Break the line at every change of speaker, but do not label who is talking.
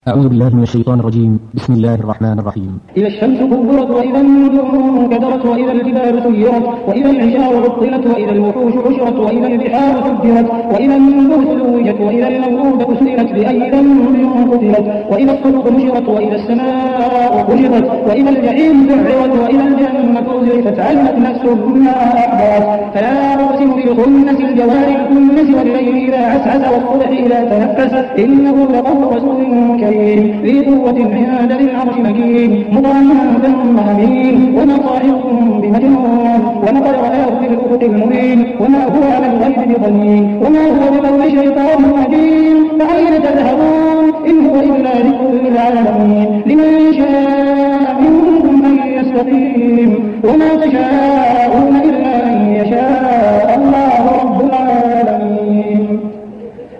أعوذ بالله من الشيطان الرجيم. بسم الله الرحمن الرحيم.
إذا الشمس كبرت وإذا النجوم انكدرت وإذا الجبال سيرت وإذا العشار عطلت وإذا الوحوش حشرت وإذا البحار سجرت وإذا النفوس زوجت وإذا الموءودة سئلت بأي ذنب قتلت وإذا الصدق نشرت وإذا السماء كشطت وإذا الجحيم سعرت وإذا الجنة أزلفت علمت نفس ما أحضرت. فلا أقسم بالخنس الجوار الكنس والليل إذا عسعس والصبح إذا تنفس إنه لقول رسول كريم ذي قوة عند ذي العرش مكين مطاع ثم أمين وما صاحب بمجنون ولقد رآه بالأفق المبين وما هو على الغيب بضنين وما هو بقول شيطان رجيم فأين تذهبون إن هو إلا ذكر للعالمين لمن شاء منكم أن يستقيم وما تشاء